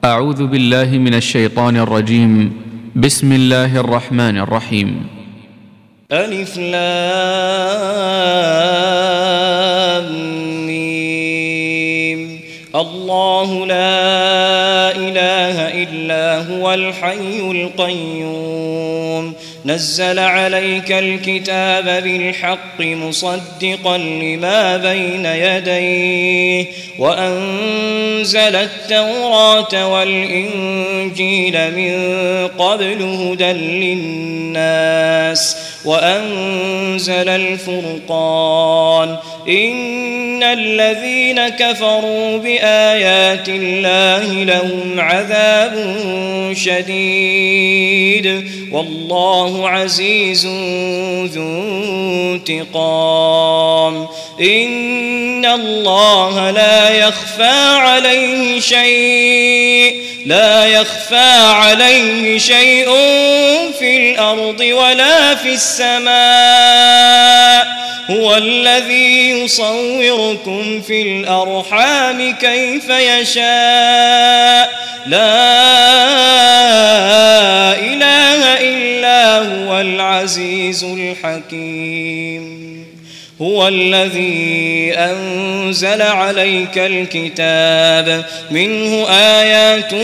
أعوذ بالله من الشيطان الرجيم. بسم الله الرحمن الرحيم. ألف لام ميم. الله لا إله إلا هو الحي القيوم نزل عليك الكتاب بالحق مصدقا لما بين يديه وأنزل التوراة والإنجيل من قبل هدى للناس وأنزل الفرقان إن الذين كفروا بآيات الله لهم عذاب شديد والله عزيز ذو انتقام إن الله لا يخفى عليه شيء في الأرض ولا في السماء هو الذي يصوركم في الأرحام كيف يشاء لا إله إلا هو العزيز الحكيم هو الذي أنزل عليك الكتاب منه آيات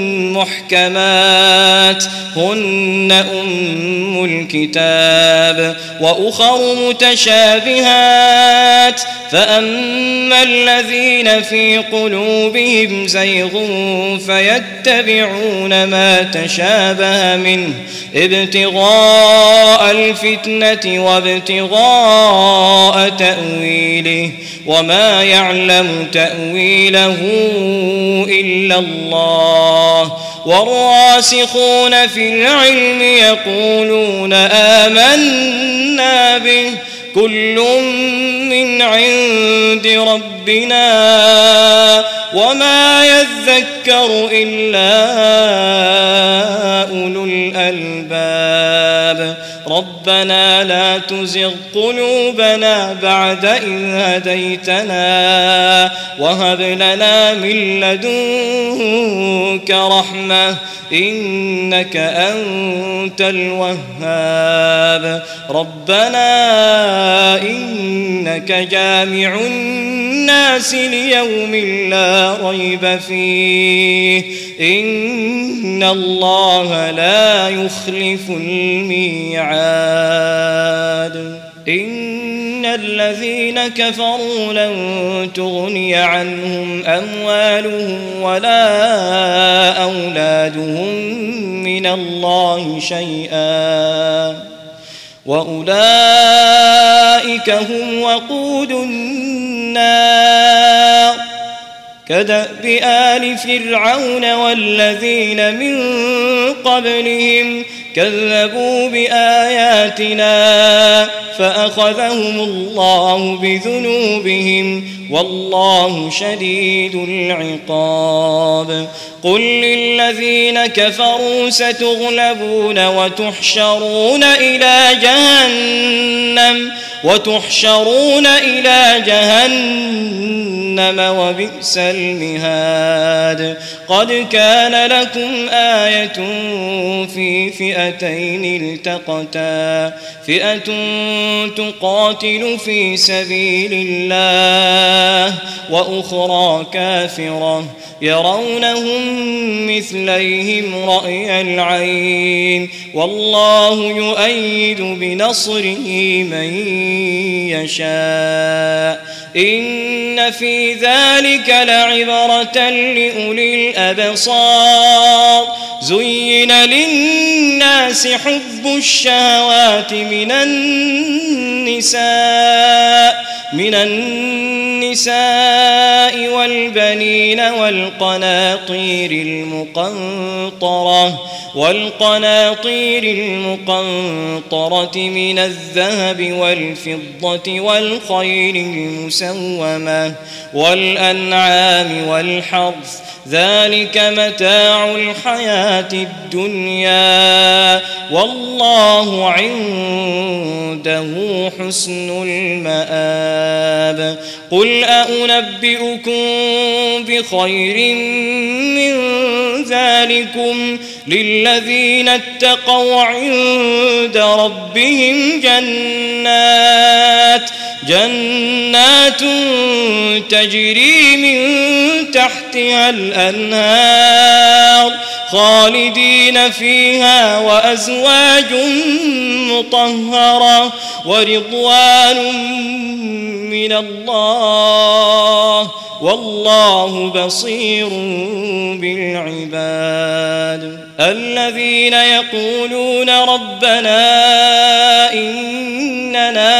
محكمات هن أم الكتاب وأخر متشابهات فأما الذين في قلوبهم زيغ فيتبعون ما تشابه منه ابتغاء الفتنة وابتغاء تأويله وما يعلم تأويله إلا الله والراسخون في العلم يقولون آمنا به كل من عند ربنا وما يذكر إلا أولو الألباب ربنا لا تزغ قلوبنا بعد إذ هديتنا وهب لنا من لدنك رحمة إنك أنت الوهاب ربنا إنك جامع الناس ليوم لا ريب فيه إن الله لا يخلف الميعاد إن الذين كفروا لن تغني عنهم أموالهم ولا أولادهم من الله شيئا وأولئك هم وقود النار كدأب آل فرعون والذين من قبلهم كذبوا بآياتنا فأخذهم الله بذنوبهم والله شديد العقاب قل للذين كفروا ستغلبون وتحشرون إلى جهنم وبئس المهاد قد كان لكم آية في فئتين التقتا فئة تقاتل في سبيل الله وأخرى كافرة يرونهم مثليهم رأي العين والله يؤيد بنصره من يشاء إن في ذلك لعبرة لأولي الأبصار زين للناس حب الشهوات من النساء والبنين والقناطير المقنطرة من الذهب والفضة والخيل المسومة والأنعام والحرث ذلك متاع الحياة الدنيا والله عنده حسن المآب قل أنبئكم بخير من ذلكم للذين اتقوا عند ربهم جنات تجري من تحتها الأنهار خالدين فيها وأزواج مطهرة ورضوان من الله والله بصير بالعباد. الذين يقولون ربنا إننا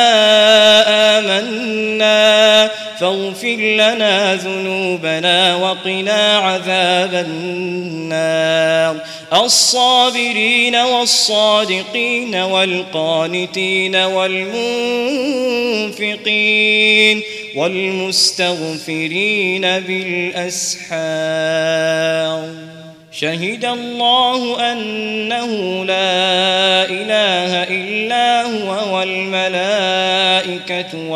آمنا فاغفر لنا ذنوبنا وقنا عذاب النار. الصابرين والصادقين والقانتين والمنفقين والمستغفرين بالأسحار. شهد الله أنه لا إله إلا هو والملائكة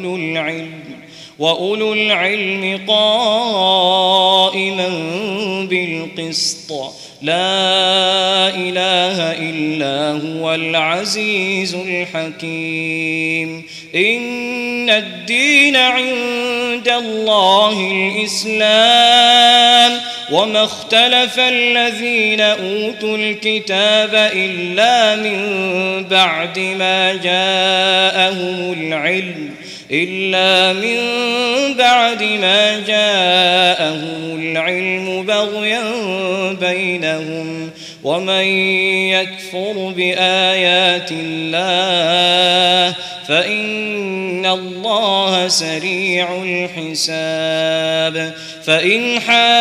وأولو العلم قائما بالقسط لا إله إلا هو العزيز الحكيم. إن الدين عند الله الإسلام وما اختلف الذين أوتوا الكتاب إلا من بعد ما جاءهم العلم بغيا بينهم ومن يكفر بآيات الله فإن الله سريع الحساب. فإن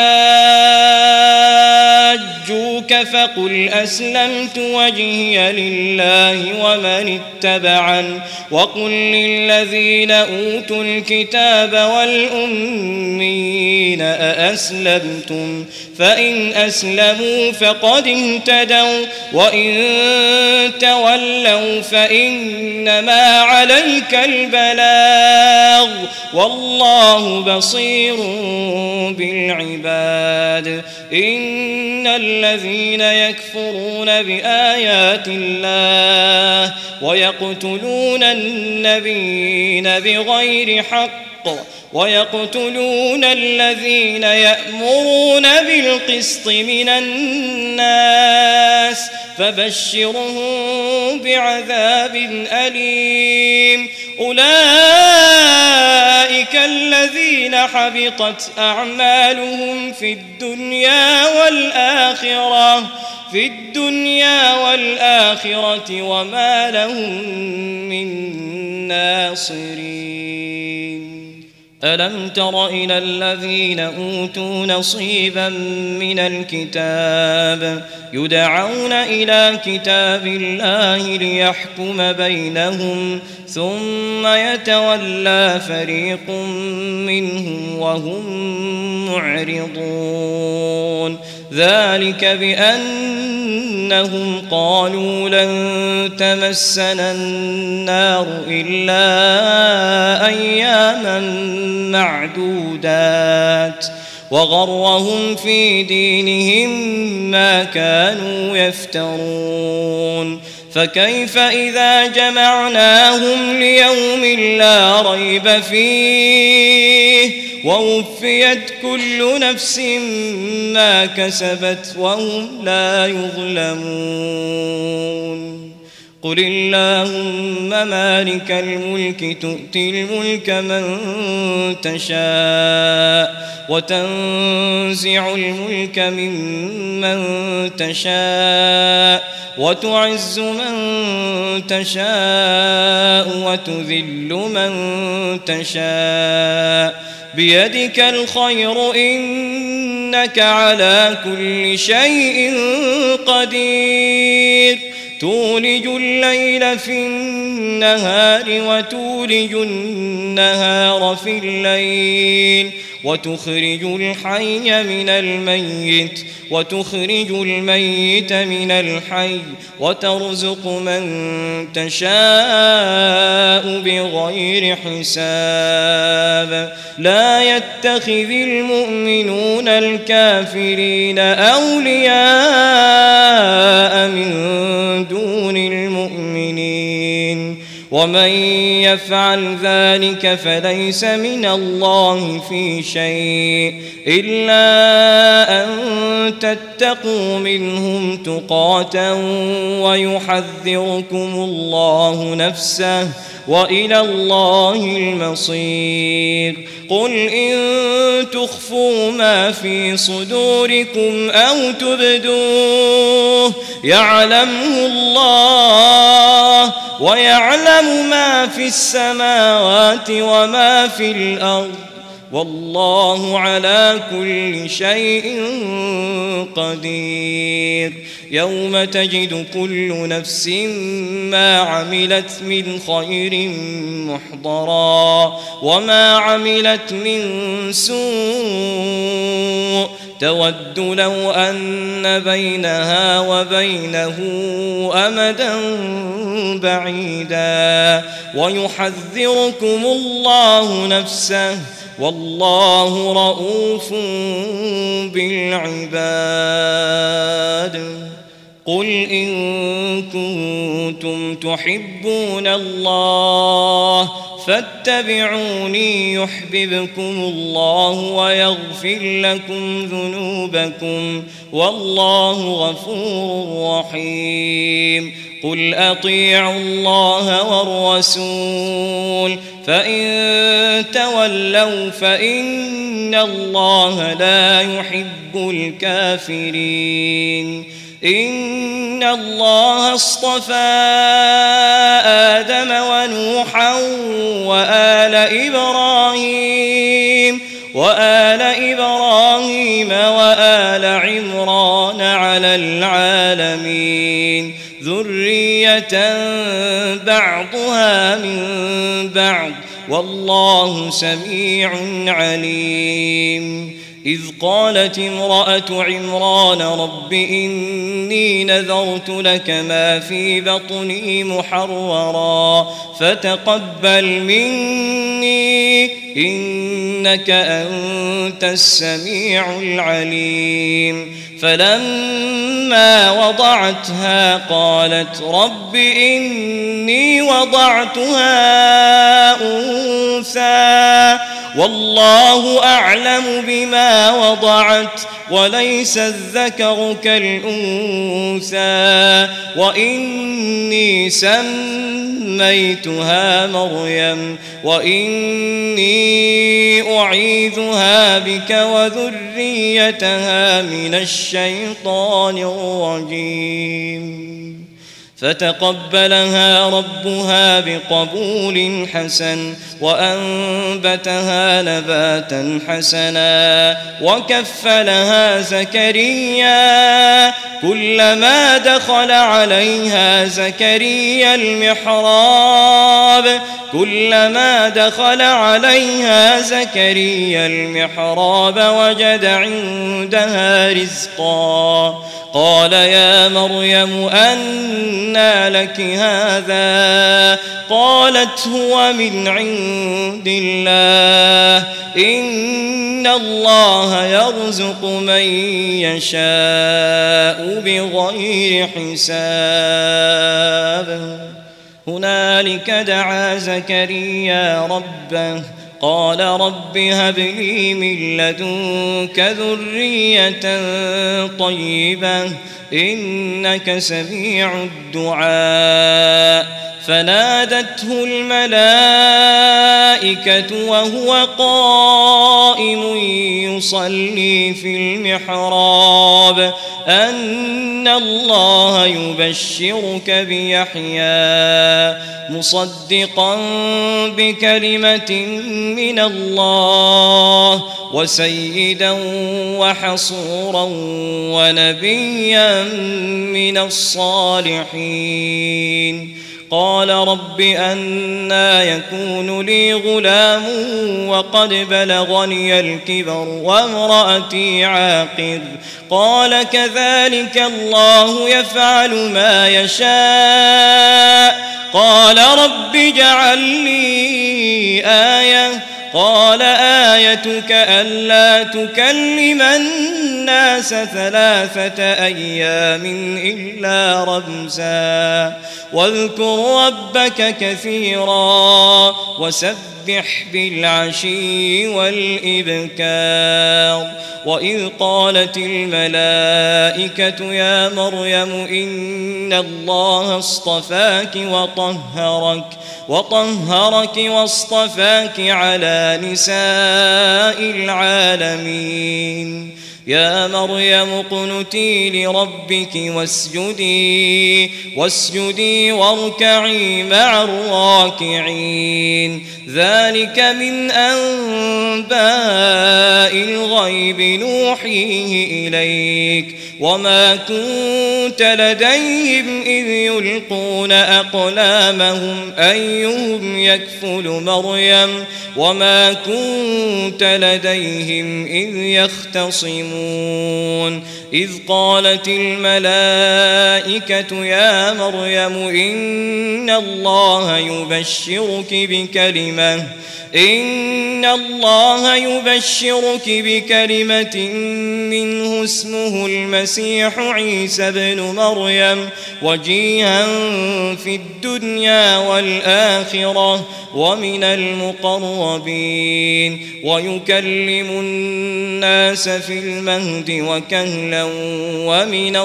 حاجوك فقل أسلمت وجهي لله ومن اتبعن وقل للذين أوتوا الكتاب والأميين أأسلمتم فإن أسلموا فقد اهتدوا وإن تولوا فإنما عليك البلاغ والله بصير بالعباد. إن الذين يكفرون بآيات الله ويقتلون النبيين بغير حق ويقتلون الذين يأمرون بالقسط من الناس فبشرهم بعذاب أليم. أولئك الذين حبطت أعمالهم في الدنيا والآخرة وما لهم من ناصرين. ألم تر إلى الذين أوتوا نصيبا من الكتاب يدعون إلى كتاب الله ليحكم بينهم ثم يتولى فريق منهم وهم معرضون. ذلك بأنهم قالوا لن تمسنا النار إلا أياما معدودات وغرهم في دينهم ما كانوا يفترون. فكيف إذا جمعناهم ليوم لا ريب فيه ووفيت كل نفس ما كسبت وهم لا يظلمون. قل اللهم مالك الملك تؤتي الملك من تشاء وتنزع الملك ممن تشاء وتعز من تشاء وتذل من تشاء بيدك الخير إنك على كل شيء قدير. تولج الليل في النهار وتولج النهار في الليل وتخرج الحي من الميت وتخرج الميت من الحي وترزق من تشاء بغير حساب لا يتخذ المؤمنون الكافرين أولياء من دون المؤمنين ومن يفعل ذلك فليس من الله في شيء إلا أن تتقوا منهم تقاة ويحذركم الله نفسه وإلى الله المصير قل إن تخفوا ما في صدوركم أو تبدوه يعلمه الله ويعلم ما في السماوات وما في الأرض والله على كل شيء قدير يوم تجد كل نفس ما عملت من خير محضرا وما عملت من سوء تود لو أن بينها وبينه أمدا بعيدا ويحذركم الله نفسه والله رؤوف بالعباد قل إن كنتم تحبون الله فاتبعوني يحببكم الله ويغفر لكم ذنوبكم والله غفور رحيم قل أطيعوا الله والرسول فإن تولوا فإن الله لا يحب الكافرين إن الله اصطفى آدم ونوحا وآل إبراهيم وآل عمران على العالمين ذرية بعضها من بعض والله سميع عليم إذ قالت امرأة عمران رب إني نذرت لك ما في بطني محررا فتقبل مني إنك أنت السميع العليم فلما وضعتها قالت رب إني وضعتها أنثى والله أعلم بما وضعت وليس الذكر كالأنثى وإني سميتها مريم وإني أعيذها بك وذريتها من الشيطان الرجيم فتقبلها ربها بقبول حسن وأنبتها نباتا حسنا وكفلها زكريا كلما دخل عليها زكريا المحراب وجد عندها رزقا قال يا مريم أنى لك هذا قالت هو من عند الله إن الله يرزق من يشاء بغير حساب هنالك دعا زكريا ربه قال رب هب لي من لدنك ذرية طيبة إنك سميع الدعاء فنادته الملائكة وهو قائم يصلي في المحراب أن الله يبشرك بيحيى مصدقا بكلمة من الله وسيدا وحصورا ونبيا من الصالحين قال رب أنى يكون لي غلام وقد بلغني الكبر وامرأتي عاقر قال كذلك الله يفعل ما يشاء قال رب اجعل لي آية قال آيتك ألا تكلم الناس 3 أيام إلا رمزا واذكر ربك كثيرا وسبح بالعشي والإبكار وإذ قالت الملائكة يا مريم إن الله اصطفاك وطهرك واصطفاك على نساء العالمين يا مريم اقنتي لربك واسجدي واركعي مع الراكعين ذلك من أنباء الغيب نوحيه إليك وما كنت لديهم إذ يلقون أقلامهم أيهم يكفل مريم وما كنت لديهم إذ يختصمون إذ قالت الملائكة يا مريم إن الله يبشرك بكلمة منه اسمه المسيح عيسى ابن مريم وجيها في الدنيا والآخرة ومن المقربين ويكلم الناس في المهد وكهلا ومن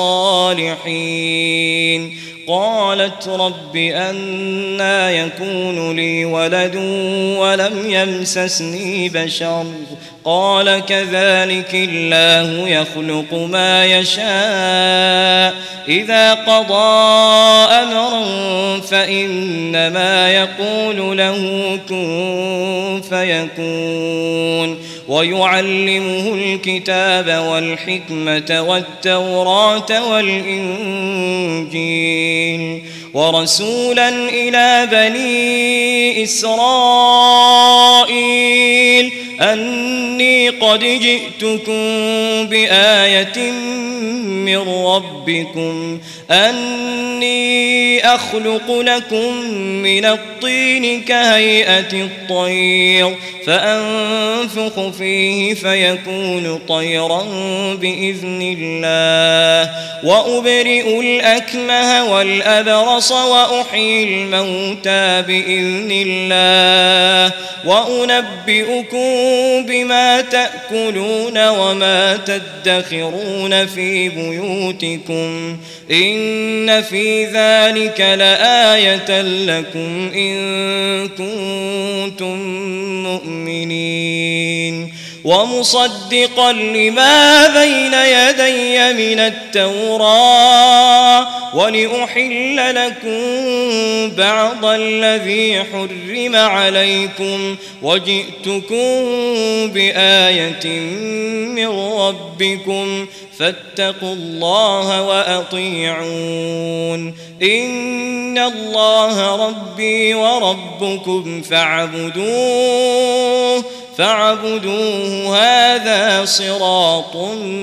الصالحين قالت رب أنى يكون لي ولد ولم يمسسني بشر قال كذلك الله يخلق ما يشاء إذا قضى أمرا فإنما يقول له كن فيكون ويعلمه الكتاب والحكمة والتوراة والإنجيل ورسولا إلى بني إسرائيل أني قد جئتكم بآية من ربكم أني أخلق لكم من الطين كهيئة الطير فأنفخ فيه فيكون طيرا بإذن الله وأبرئ الأكمه والأبرص وأحيي الموتى بإذن الله وأنبئكم بما تأكلون وما تدخرون في بيوتكم إن في ذلك لآية لكم إن كنتم مؤمنين ومصدقا لما بين يدي من التوراة ولأحل لكم بعض الذي حرم عليكم وجئتكم بآية من ربكم فاتقوا الله وأطيعون إن الله ربي وربكم فاعبدوه هذا صراط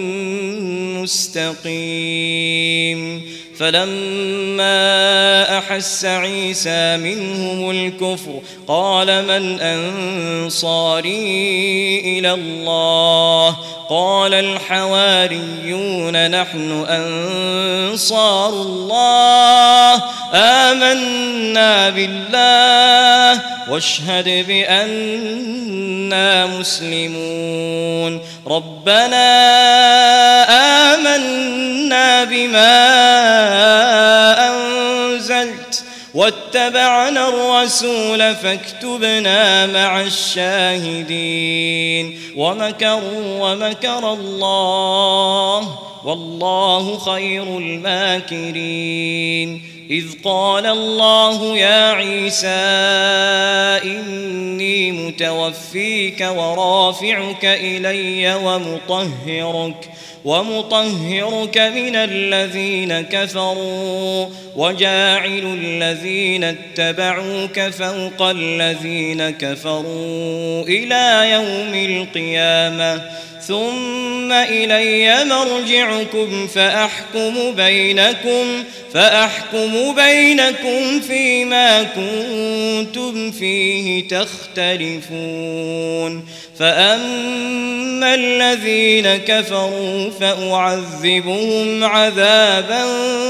مستقيم فلما أحس عيسى منهم الكفر قال من أنصاري إلى الله قال الحواريون نحن أنصار الله آمنا بالله واشهد بأننا مسلمون ربنا آمنا بما أنزلت واتبعنا الرسول فاكتبنا مع الشاهدين ومكر الله والله خير الماكرين إذ قال الله يا عيسى إني متوفيك ورافعك إلي ومطهرك من الذين كفروا وجاعل الذين اتبعوك فوق الذين كفروا إلى يوم القيامة ثم إلي مرجعكم فأحكم بينكم فيما كنتم فيه تختلفون فأما الذين كفروا فأعذبهم عذابا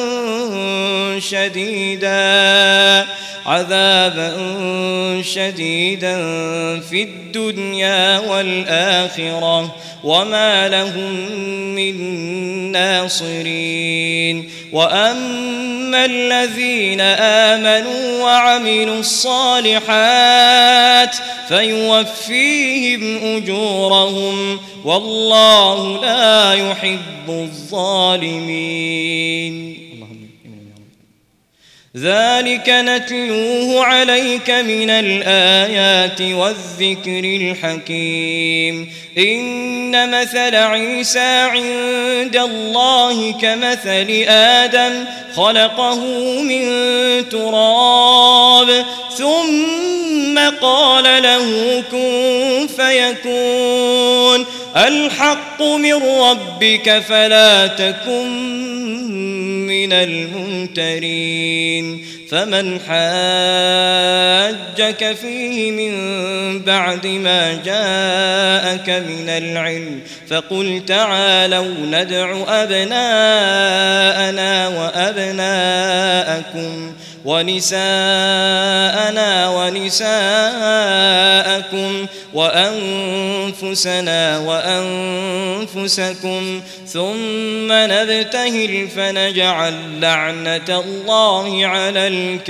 شديدا في الدنيا والآخرة وما لهم من ناصرين وأما الذين آمنوا وعملوا الصالحات فيوفيهم أجورهم والله لا يحب الظالمين. ذلك نتلوه عليك من الآيات والذكر الحكيم. إن مثل عيسى عند الله كمثل آدم خلقه من تراب ثم قال له كن فيكون الحق من ربك فلا تكن من الممترين. فمن حاجك فيه من بعد ما جاءك من العلم فقل تعالوا ندع أبناءنا وأبناءكم ونساءنا ونساءكم وأنفسنا وأنفسكم ثم نبتهل فنجعل لعنة الله على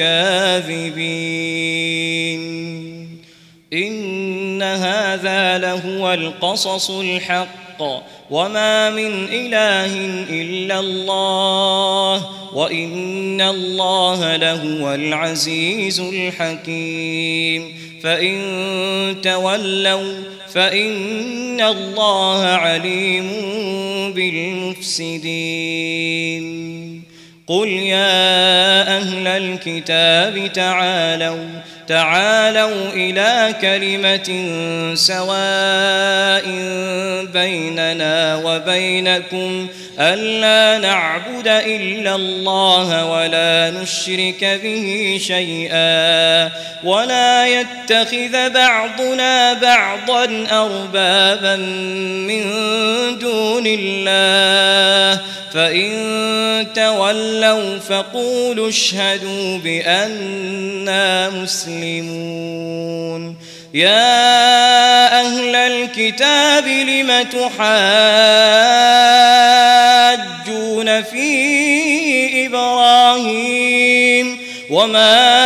الكاذبين. إن هذا لهو القصص الحق وما من إله إلا الله وإن الله لهو العزيز الحكيم. فإن تولوا فإن الله عليم بالمفسدين. قل يا أهل الكتاب تعالوا إلى كلمة سواء بيننا وبينكم ألا نعبد إلا الله ولا نشرك به شيئا ولا يتخذ بعضنا بعضا أربابا من دون الله فإن تولوا فقولوا اشهدوا بأننا مسلمون. يا أهل الكتاب لم تحاجون في إبراهيم وما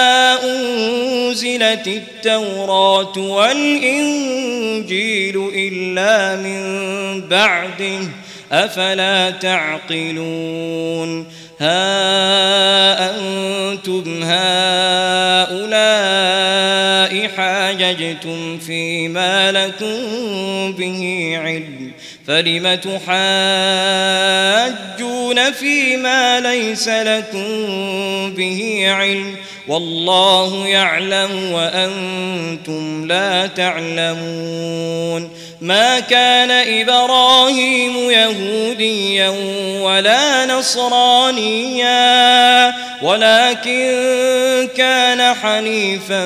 أنزلت التوراة والإنجيل إلا من بعده أفلا تعقلون. ها أنتم هؤلاء حاججتم فيما لكم به علم فلم تحاجون فيما ليس لكم به علم والله يعلم وأنتم لا تعلمون. ما كان إبراهيم يهوديا ولا نصرانيا ولكن كان حنيفا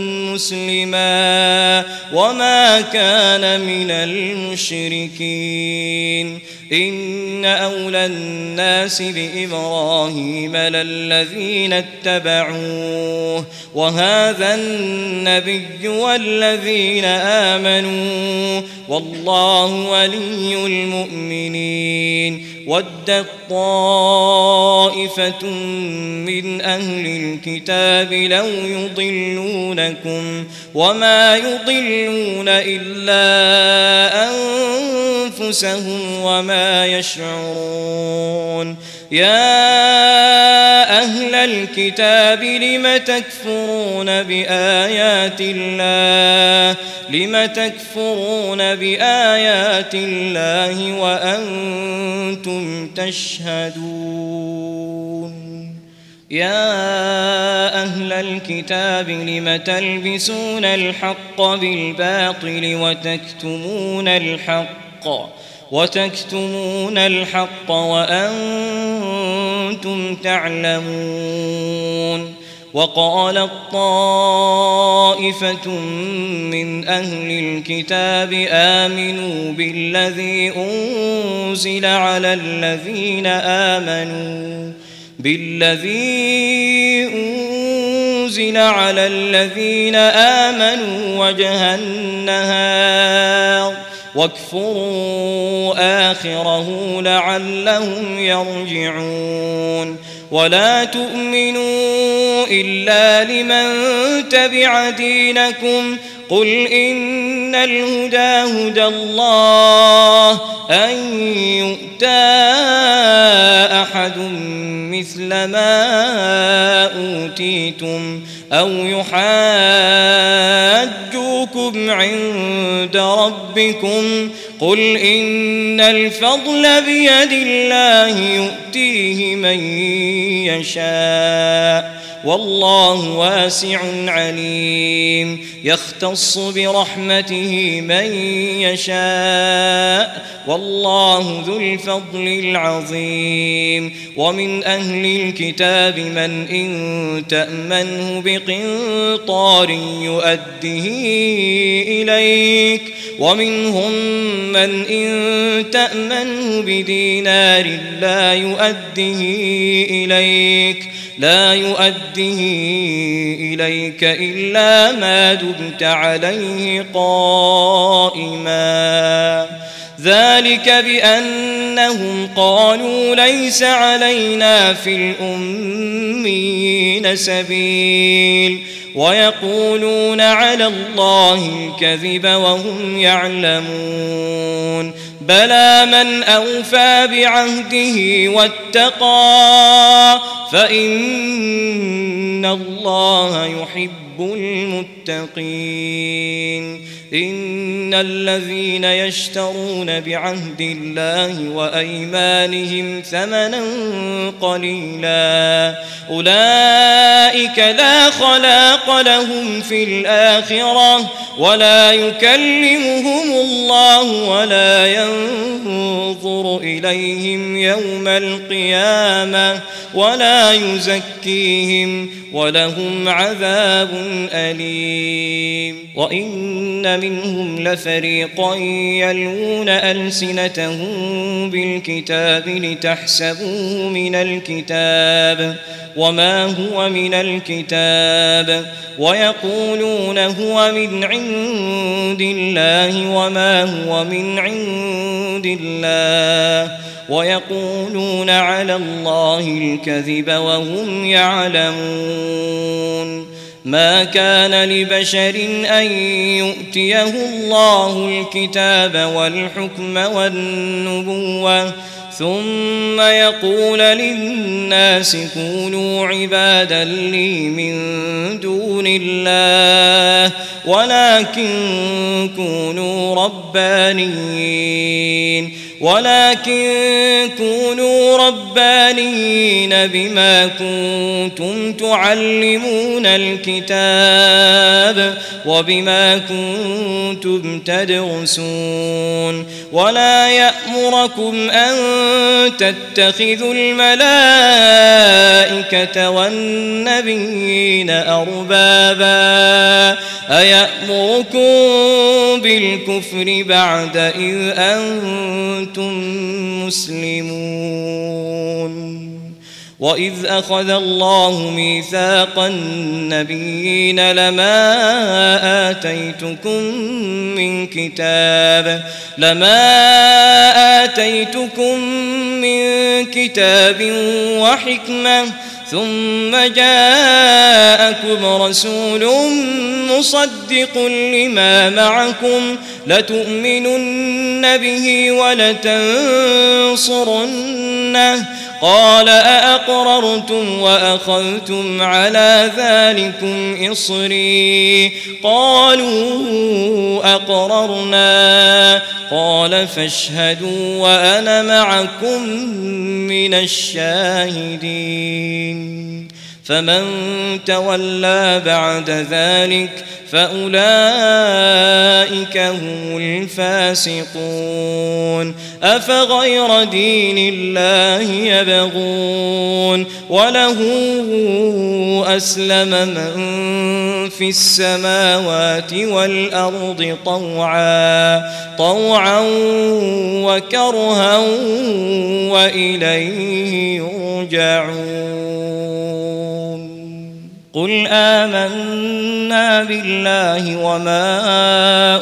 مسلما وما كان من المشركين. إن أولى الناس بإبراهيم للذين اتبعوه وهذا النبي والذين آمنوا والله ولي المؤمنين. ودت طائفة من أهل الكتاب لو يضلونكم وما يضلون إلا أنفسهم وما يشعرون. يا أهل الكتاب لم تكفرون بآيات الله لم تكفرون بآيات الله وأنتم تشهدون يا أهل الكتاب لم تلبسون الحق بالباطل وتكتمون الحق وأنتم تعلمون وقالت طائفة من أهل الكتاب آمنوا بالذي أنزل على الذين آمنوا وجه النهار واكفروا آخره لعلهم يرجعون ولا تؤمنوا إلا لمن تبع دينكم قل إن الهدى هدى الله أن يؤتى أحد مثل ما أوتيتم أو يحاجوكم عند ربكم قل إن الفضل بيد الله يؤتيه من يشاء والله واسع عليم يختص برحمته من يشاء والله ذو الفضل العظيم ومن أهل الكتاب من إن تأمنه بقنطار يؤده إليك ومنهم من إن تأمنه بدينار لا يؤده إليك إلا ما دمت عليه قائما ذلك بأنهم قالوا ليس علينا في الأميين سبيل ويقولون على الله الكذب وهم يعلمون بلى من أوفى بعهده واتقى فإن الله يحب المتقين إن الذين يشترون بعهد الله وأيمانهم ثمنا قليلا أولئك لا خلاق لهم في الآخرة ولا يكلمهم الله ولا ينظر إليهم يوم القيامة ولا يزكيهم ولهم عذاب أليم وإن منهم لفريقا يلوون ألسنتهم بالكتاب لتحسبوه من الكتاب وما هو من الكتاب ويقولون هو من عند الله وما هو من عند الله ويقولون على الله الكذب وهم يعلمون ما كان لبشر أن يؤتيه الله الكتاب والحكم والنبوة ثم يقول للناس كونوا عبادا لي من دون الله ولكن كونوا ربانيين بما كنتم تعلمون الكتاب وبما كنتم تدرسون ولا يأمركم أن تتخذوا الملائكة والنبيين أربابا أيأمركم بالكفر بعد إذ أنتم مسلمون وإذ أخذ الله ميثاق النبيين لما آتيتكم من كتاب وحكمة ثم جاءكم رسول مصدق لما لتؤمنن به ولتنصرنه قال أأقررتم وأخذتم على ذلكم إصري قالوا أقررنا قال فاشهدوا وأنا معكم من الشاهدين فمن تولى بعد ذلك فأولئك هم الفاسقون أفغير دين الله يبغون وله أسلم من في السماوات والأرض طوعا وكرها وإليه يرجعون قل آمنا بالله وما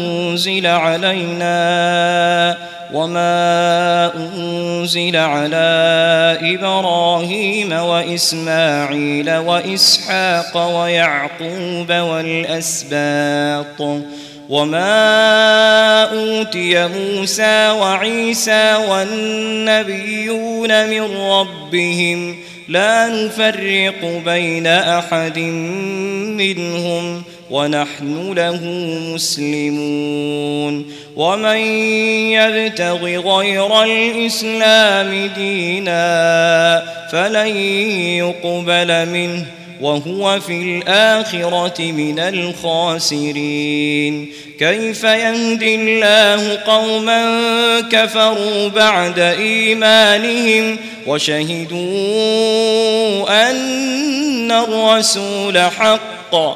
أنزل على إبراهيم وإسماعيل وإسحاق ويعقوب والأسباط وما أوتي موسى وعيسى والنبيون من ربهم لا نفرق بين أحد منهم ونحن له مسلمون ومن يبتغ غير الإسلام دينا فلن يقبل منه وهو في الآخرة من الخاسرين كيف يهدي الله قوما كفروا بعد إيمانهم وشهدوا أن الرسول حق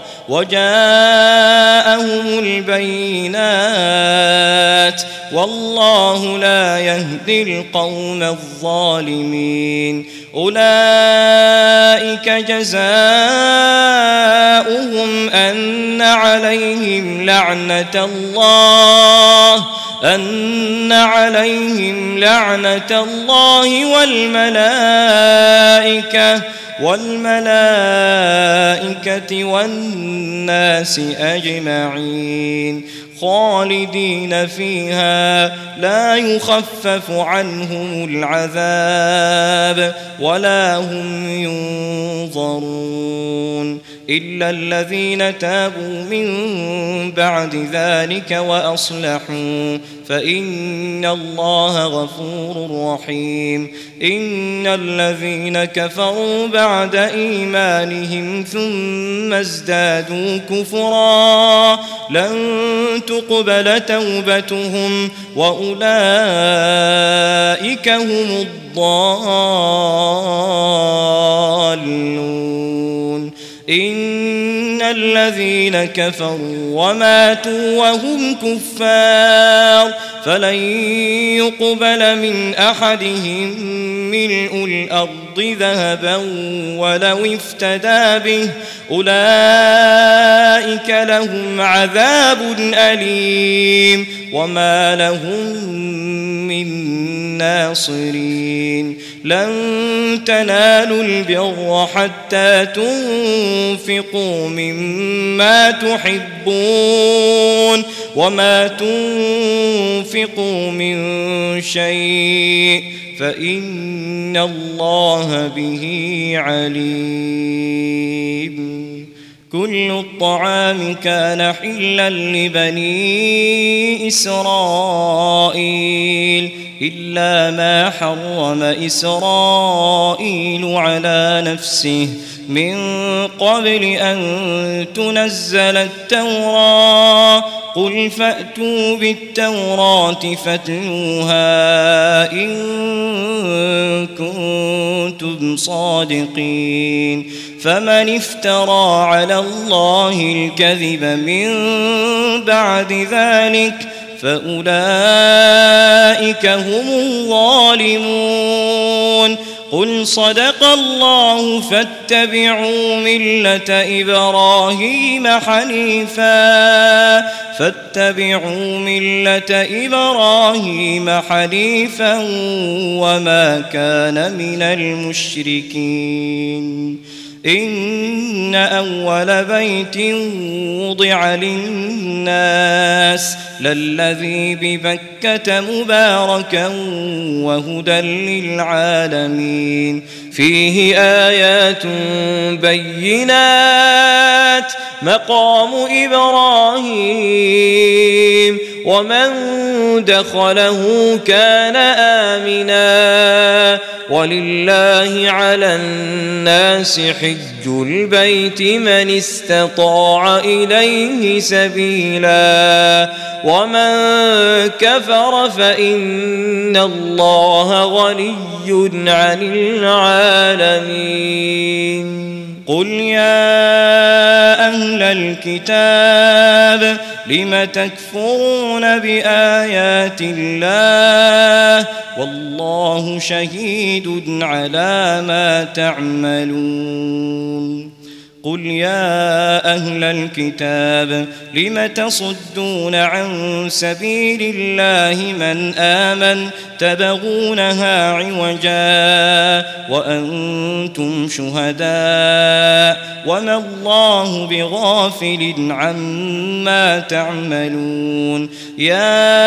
وجاءهم البينات والله لا يهدي القوم الظالمين أولئك جزاؤهم أن عليهم لعنة الله والملائكة والناس أجمعين خالدين فيها لا يخفف عنهم العذاب ولا هم ينظرون إلا الذين تابوا من بعد ذلك وأصلحوا فإن الله غفور رحيم إن الذين كفروا بعد إيمانهم ثم ازدادوا كفرا لن تقبل توبتهم وأولئك هم الضالون إن الذين كفروا وماتوا وهم كفار فلن يقبل من أحدهم ملء الأرض ذهبا ولو افتدى به أولئك لهم عذاب أليم وما لهم من ناصرين لن تنالوا البر حتى تنفقوا مما تحبون وما تنفقوا من شيء فإن الله به عليم كل الطعام كان حلا لبني إسرائيل إلا ما حرم إسرائيل على نفسه من قبل أن تنزل التوراة قل فأتوا بالتوراة فاتلوها إن كنتم صادقين فمن افترى على الله الكذب من بعد ذلك فأولئك هم الظالمون قل صدق الله فاتبعوا ملة إبراهيم حنيفا وما كان من المشركين إن أول بيت وضع للناس للذي ببكة مباركا وهدى للعالمين فيه آيات بينات مقام إبراهيم ومن دخله كان آمنا ولله على الناس حج البيت من استطاع إليه سبيلا ومن كفر فإن الله غني عن العالمين قل يا أهل الكتاب لم تكفرون بآيات الله والله شهيد على ما تعملون قل يا أهل الكتاب لم تصدون عن سبيل الله من آمن تبغونها عوجا وأنتم شهداء وما الله بغافل عما تعملون يا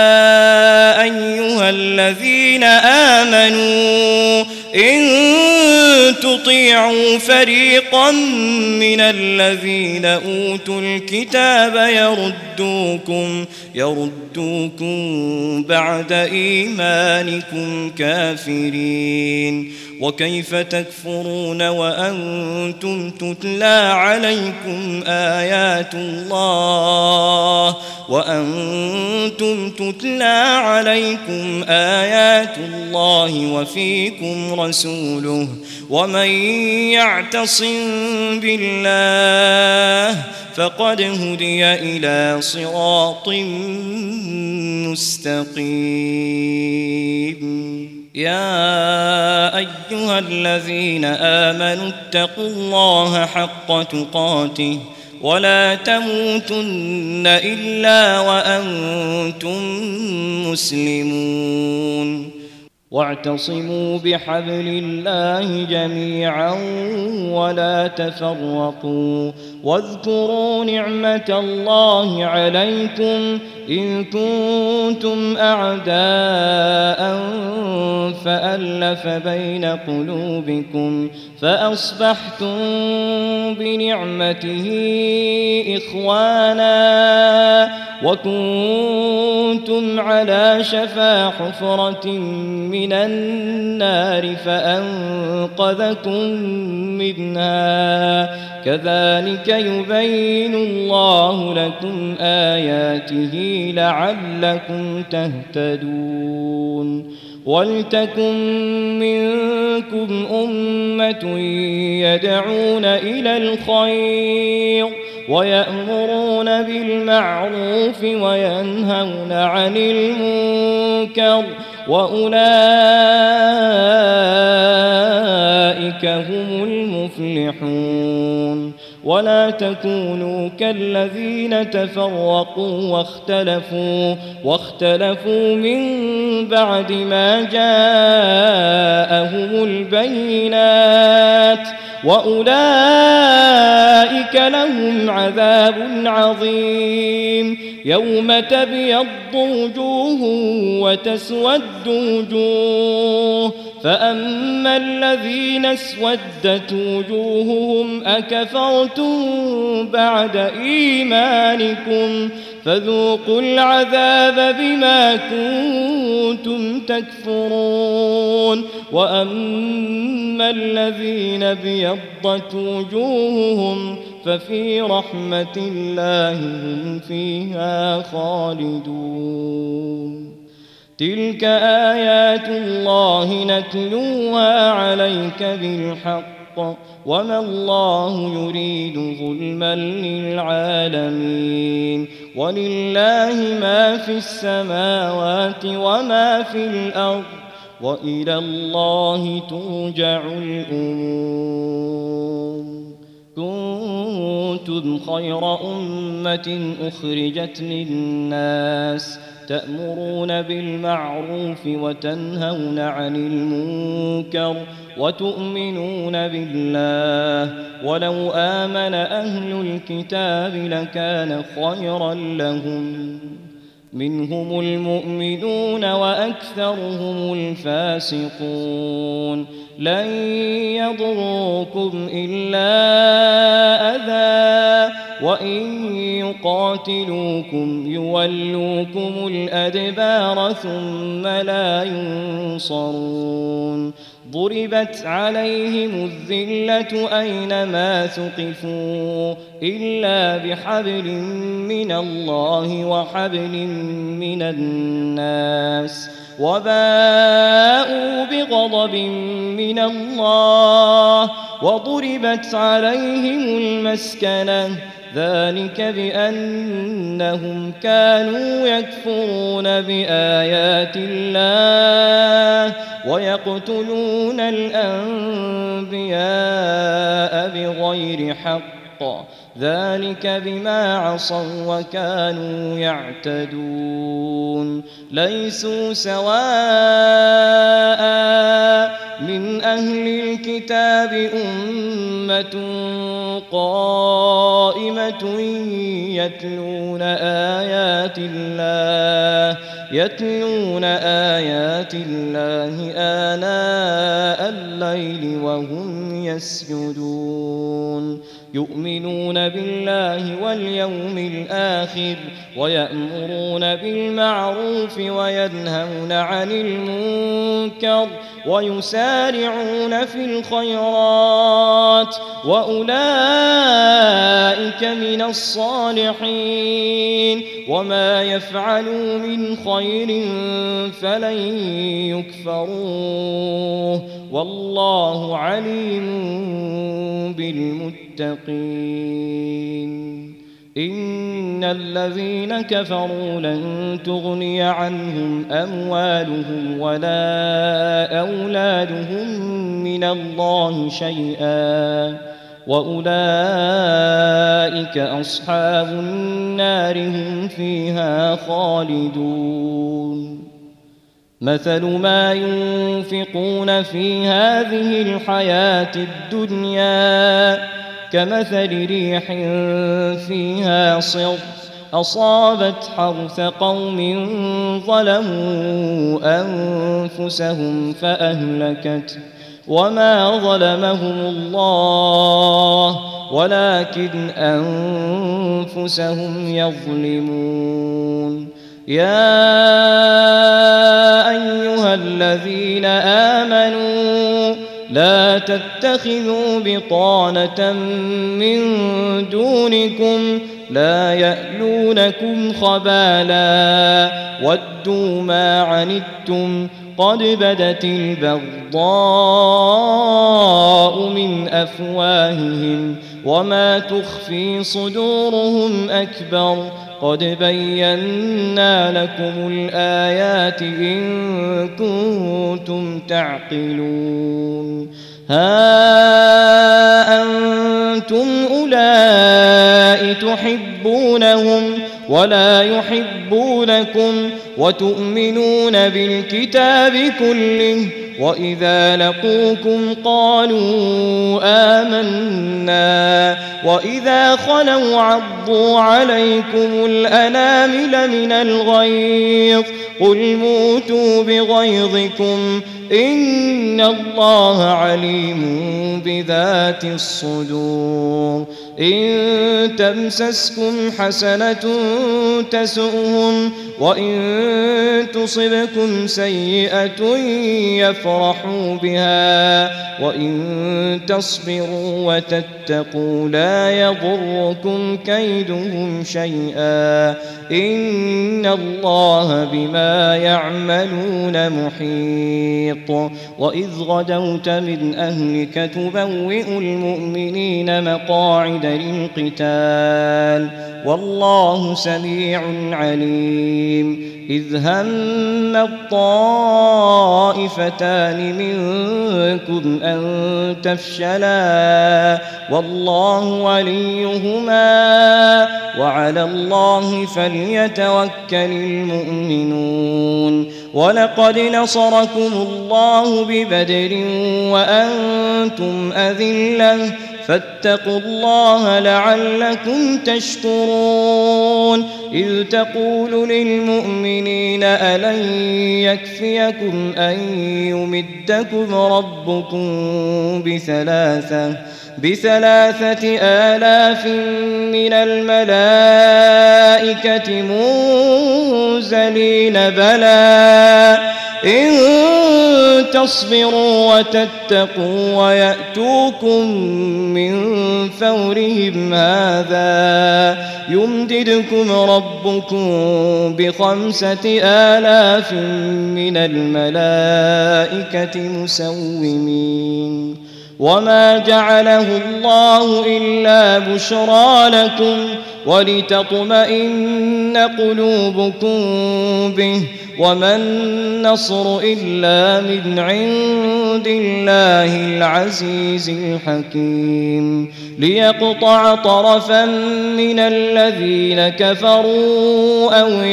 أيها الذين آمنوا إن تطيعوا فريقا من الذين أوتوا الكتاب يردوكم بعد إيمانكم كافرين وكيف تكفرون وأنتم تتلى عليكم آيات الله وفيكم رسوله ومن يعتصم بالله فقد هدي إلى صراط مستقيم يا أيها الذين آمنوا اتقوا الله حق تقاته ولا تموتن إلا وأنتم مسلمون واعتصموا بحبل الله جميعا ولا تفرقوا واذكروا نعمة الله عليكم إن كنتم أعداء فألف بين قلوبكم فأصبحتم بنعمته إخوانا وكنتم على شفا حفرة من النار فأنقذكم منها كذلك يبين الله لكم آياته لعلكم تهتدون ولتكن منكم أمة يدعون إلى الخير ويأمرون بالمعروف وينهون عن المنكر وأولئك هم المفلحون ولا تكونوا كالذين تفرقوا واختلفوا من بعد ما جاءهم البينات وأولئك لهم عذاب عظيم يوم تبيض وجوه وتسود وجوه فأما الذين اسودت وجوههم أكفرتم بعد إيمانكم فذوقوا العذاب بما كنتم تكفرون وأما الذين بيضت وجوههم ففي رحمة الله هم فيها خالدون تلك آيات الله نتلوها عليك بالحق وما الله يريد ظلما للعالمين ولله ما في السماوات وما في الأرض وإلى الله ترجع الأمور كنتم خير أمة أخرجت للناس تأمرون بالمعروف وتنهون عن المنكر وتؤمنون بالله ولو آمن أهل الكتاب لكان خيرا لهم منهم المؤمنون وأكثرهم الفاسقون لن يضروكم إلا أذى وإن يقاتلوكم يولوكم الأدبار ثم لا ينصرون ضربت عليهم الذلة أينما ثقفوا إلا بحبل من الله وحبل من الناس وباءوا بغضب من الله وضربت عليهم المسكنة ذلك بأنهم كانوا يكفرون بآيات الله ويقتلون الأنبياء بغير حق ذلك بما عصوا وكانوا يعتدون ليسوا سواء من أهل الكتاب أمة قائمة يتلون آيات الله آناء الليل وهم يسجدون يؤمنون بالله واليوم الآخر ويأمرون بالمعروف وينهون عن المنكر ويسارعون في الخيرات وأولئك من الصالحين وما يفعلوا من خير فلن يكفروه والله عليم بالمتقين إن الذين كفروا لن تغني عنهم أموالهم ولا أولادهم من الله شيئا وأولئك أصحاب النار هم فيها خالدون مثل ما ينفقون في هذه الحياة الدنيا كمثل ريح فيها صر أصابت حرث قوم ظلموا أنفسهم فأهلكت وما ظلمهم الله ولكن أنفسهم يظلمون يا أيها الذين آمنوا لا تتخذوا بطانة من دونكم لا يألونكم خبالا ودوا ما عنتم قد بدت البغضاء من أفواههم وما تخفي صدورهم أكبر قد بينا لكم الآيات إن كنتم تعقلون ها أنتم أولئك تحبونهم ولا يحبونكم وتؤمنون بالكتاب كله وإذا لقوكم قالوا آمنا وإذا خلوا عضوا عليكم الأنامل من الغيظ قل موتوا بغيظكم إن الله عليم بذات الصدور إن تمسسكم حسنة تسؤهم وإن تصبكم سيئة يفرحوا بها وإن تصبروا وتتقوا لا يضركم كيدهم شيئا إن الله بما يعملون محيط وإذ غدوت من أهلك تبوئ المؤمنين مقاعد للقتال والله سميع عليم إذ هم الطائفتان بكم أن تفشلا والله وليهما وعلى الله فليتوكل المؤمنون ولقد نصركم الله ببدر وأنتم أذلة فاتقوا الله لعلكم تشكرون إذ تقول للمؤمنين ألن يكفيكم أن يمدكم ربكم بثلاثة آلاف من الملائكة منزلين بلى إن تصبروا وتتقوا ويأتوكم من فورهم هذا يمددكم ربكم ب5,000 من الملائكة مسومين وما جعله الله إلا بشرى لكم ولتطمئن قلوبكم به وما النصر إلا من عند الله العزيز الحكيم ليقطع طرفا من الذين كفروا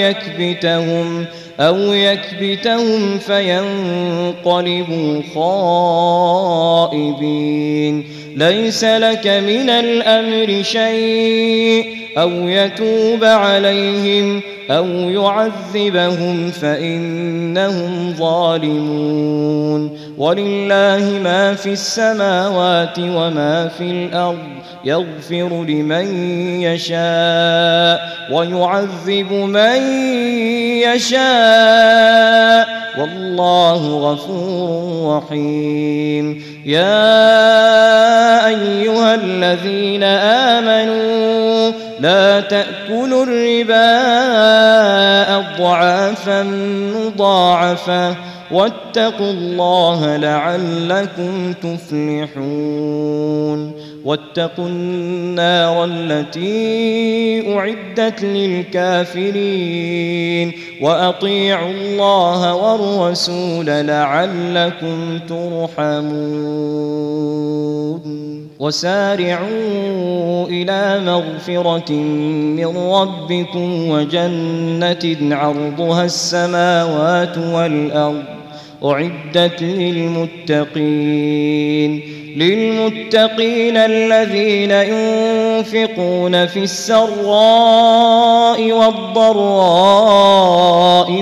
أو يكبتهم فينقلبوا خائبين ليس لك من الأمر شيء أو يتوب عليهم أو يعذبهم فإنهم ظالمون ولله ما في السماوات وما في الأرض يغفر لمن يشاء ويعذب من يشاء والله غفور رحيم يا أيها الذين آمنوا لا تأكلوا الربا أضعافا مضاعفة واتقوا الله لعلكم تفلحون واتقوا النار التي أعدت للكافرين وأطيعوا الله والرسول لعلكم ترحمون وسارعوا إلى مغفرة من ربكم وجنة عرضها السماوات والأرض أعدت للمتقين الذين ينفقون في السراء والضراء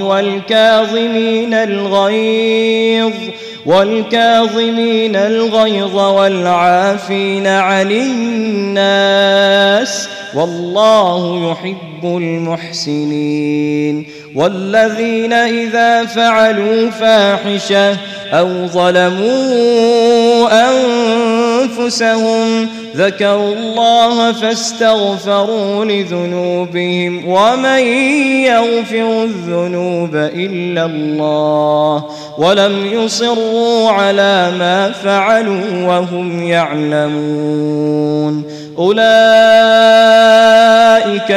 والكاظمين الغيظ والعافين عن الناس والله يحب المحسنين والذين إذا فعلوا فاحشة أو ظلموا أنفسهم ذكروا الله فاستغفروا لذنوبهم ومن يغفر الذنوب إلا الله ولم يصروا على ما فعلوا وهم يعلمون أولئك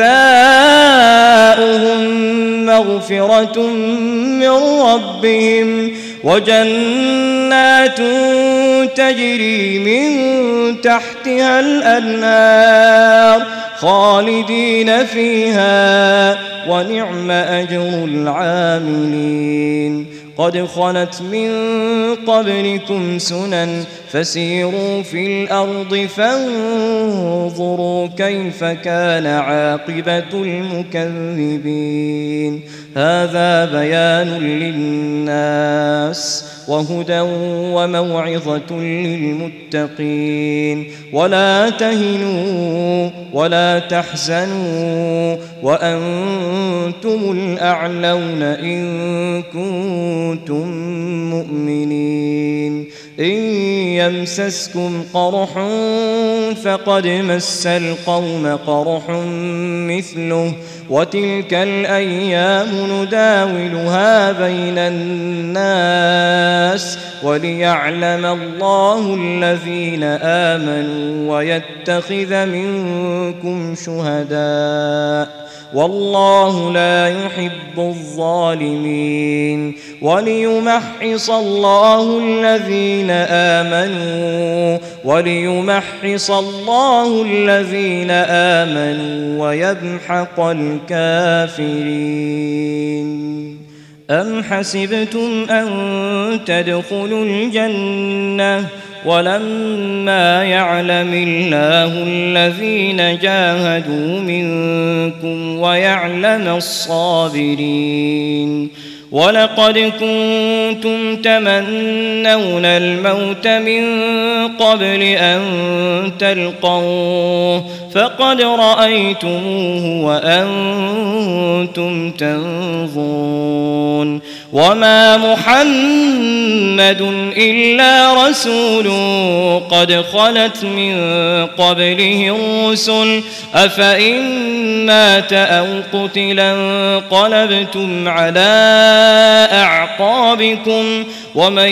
جزاؤهم مغفرة من ربهم وجنات تجري من تحتها الأنهار خالدين فيها ونعم أجر العاملين قد خلت من قبلكم سنن فسيروا في الأرض فانظروا كيف كان عاقبة المكذبين هذا بيان للناس وهدى وموعظة للمتقين ولا تهنوا ولا تحزنوا وأنتم الأعلون إن كنتم مؤمنين إن يمسسكم قرح فقد مس القوم قرح مثله وتلك الأيام نداولها بين الناس وليعلم الله الذين آمنوا ويتخذ منكم شهداء والله لا يحب الظالمين وليمحص الله الذين آمنوا ويمحق الكافرين. أم حسبتم أن تدخلوا الجنة ولما يعلم الله الذين جاهدوا منكم ويعلم الصابرين ولقد كنتم تمنون الموت من قبل أن تلقوه فقد رأيتموه وأنتم تنظرون وما محمد إلا رسول قد خلت من قبله الرسل أفإن مات أو قتلا انقلبتم على أعقابكم ومن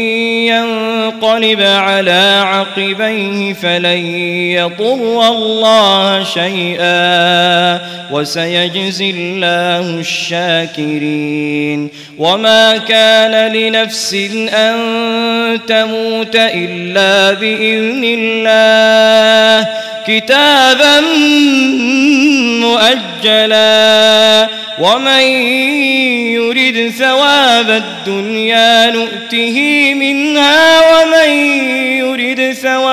ينقلب على عقبيه فلن يضر الله شيئا وسيجزي الله الشاكرين. وما كان لنفس أن تموت إلا بإذن الله كتابا مؤجلا ومن يرد ثواب الدنيا نؤته منها ومن يرد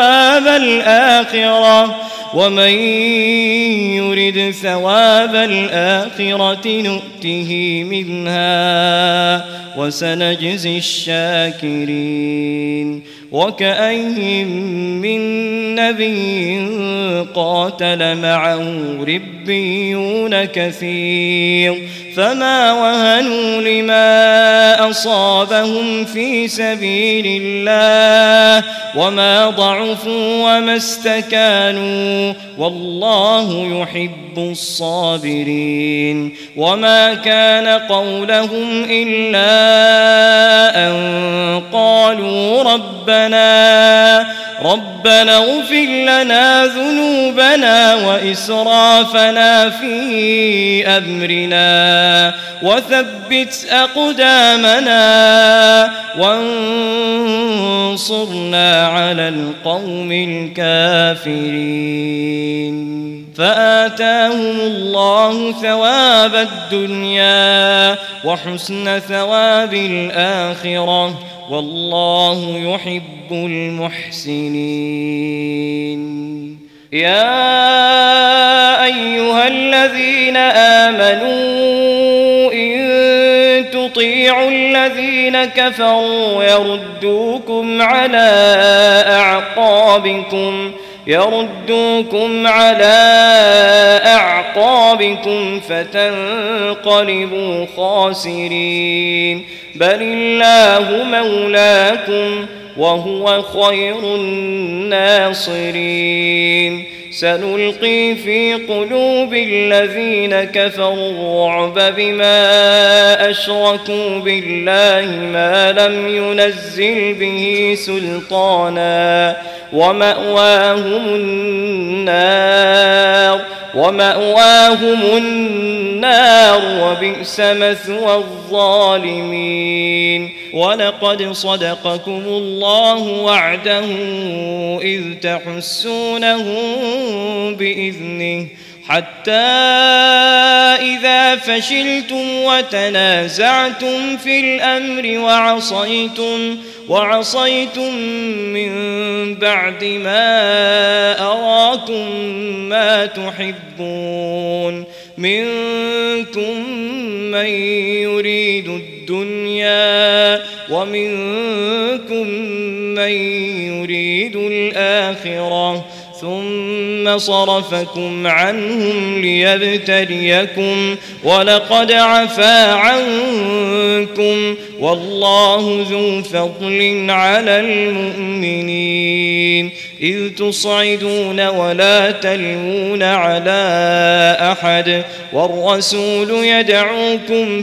ثواب الآخرة نؤته منها وسنجزي الشاكرين. وكأين من نبي قاتل معه ربيون كثير فما وهنوا لما أصابهم في سبيل الله وما ضعفوا وما استكانوا والله يحب الصابرين. وما كان قولهم إلا أن قالوا ربنا اغفر لنا ذنوبنا وإسرافنا في أمرنا وثبت أقدامنا وانصرنا على القوم الكافرين. فآتاهم الله ثواب الدنيا وحسن ثواب الآخرة والله يحب المحسنين. يا أيها الذين آمنوا إن تطيعوا الذين كفروا يردوكم على أعقابكم فتنقلبوا خاسرين. بل الله مولاكم وهو خير الناصرين. سنلقي في قلوب الذين كفروا الرعب بما أشركوا بالله ما لم ينزل به سلطانا ومأواهم النار وبئس مثوى الظالمين. ولقد صدقكم الله وعده إذ تحسونهم بإذنه حتى إذا فشلتم وتنازعتم في الأمر وعصيتم من بعد ما أراكم ما تحبون منكم من يريد الدنيا ومنكم من يريد الآخرة ثم صرفكم عنهم ليبتليكم ولقد عفا عنكم والله ذو فضل على المؤمنين. إذ تصعدون ولا تلوون على أحد والرسول يدعوكم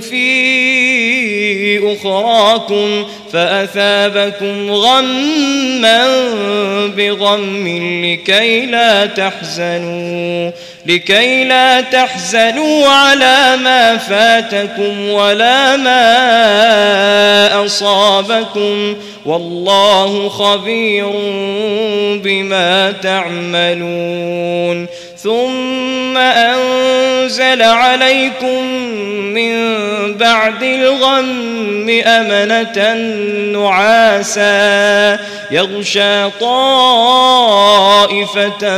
في أخراكم فأثابكم غما بغم لكي لا تحزنوا لكي لا تحزنوا على ما فاتكم ولا ما أصابكم والله خبير بما تعملون ثم أنزل عليكم من بعد الغم أمنة نعاسا يغشى طائفة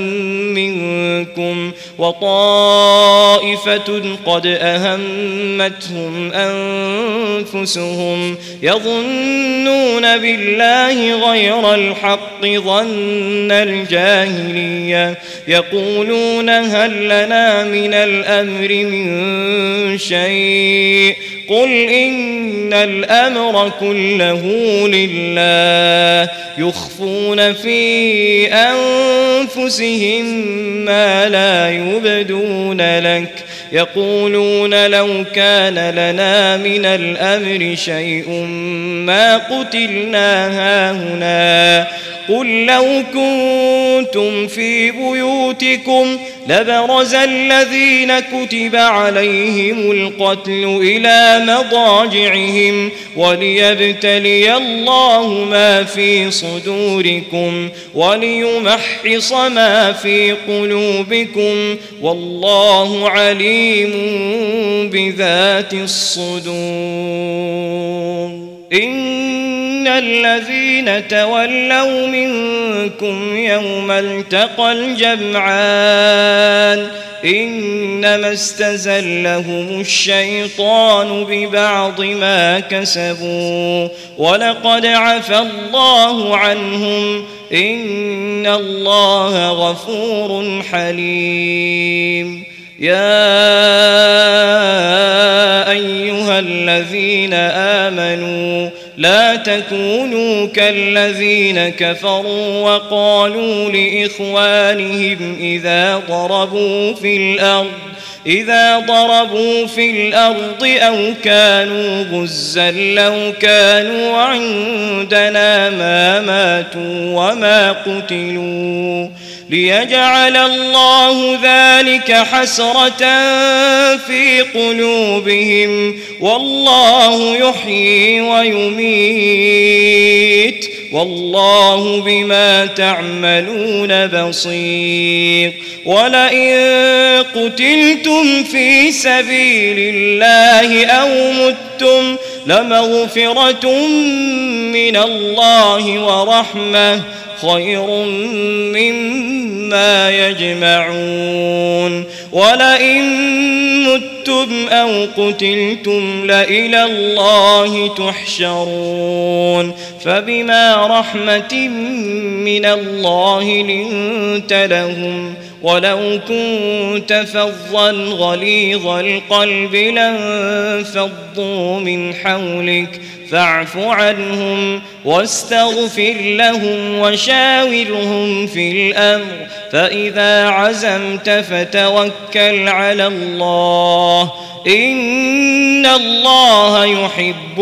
منكم وطائفة قد أهمتهم أنفسهم يظنون بالله غير الحق ظن الجاهلية يقولون هل لنا من الأمر من شيء قل إن الأمر كله لله يخفون في أنفسهم ما لا يبدون لك يقولون لو كان لنا من الأمر شيء ما قتلنا هاهنا قل لو كنتم في بيوتكم لبرز الذين كتب عليهم القتل إلى مضاجعهم وليبتلي الله ما في صدوركم وليمحص ما في قلوبكم والله عليم بذات الصدور إن الذين تولوا منكم يوم التقى الجمعان إنما استزلهم الشيطان ببعض ما كسبوا ولقد عفى الله عنهم إن الله غفور حليم يا أيها الذين آمنوا لا تكونوا كالذين كفروا وقالوا لإخوانهم إذا ضربوا في الأرض أو كانوا غزا لو كانوا عندنا ما ماتوا وما قتلوا ليجعل الله ذلك حسرة في قلوبهم والله يحيي ويميت والله بما تعملون بصير ولئن قتلتم في سبيل الله أو متم لمغفرة من الله ورحمة خير مما يجمعون ولئن متم أو قتلتم لإلى الله تحشرون فبما رحمة من الله لنت لهم ولو كنت فظا غليظ القلب لانفضوا من حولك فاعف عنهم واستغفر لهم وشاورهم في الأمر فإذا عزمت فتوكل على الله إن الله يحب